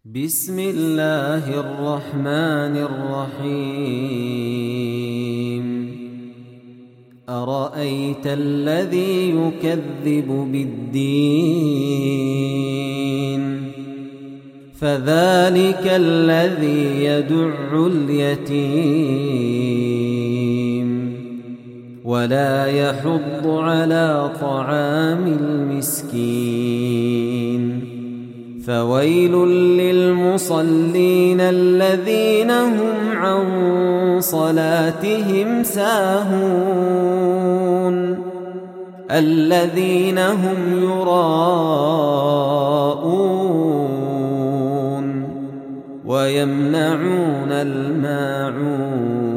بسم الله الرحمن الرحيم أرأيت الذي يكذب بالدين فذلك الذي يدع اليتيم ولا يحض على طعام المسكين فويل للمصلين الذين هم عن صلاتهم ساهون الذين هم يراءون ويمنعون الماعون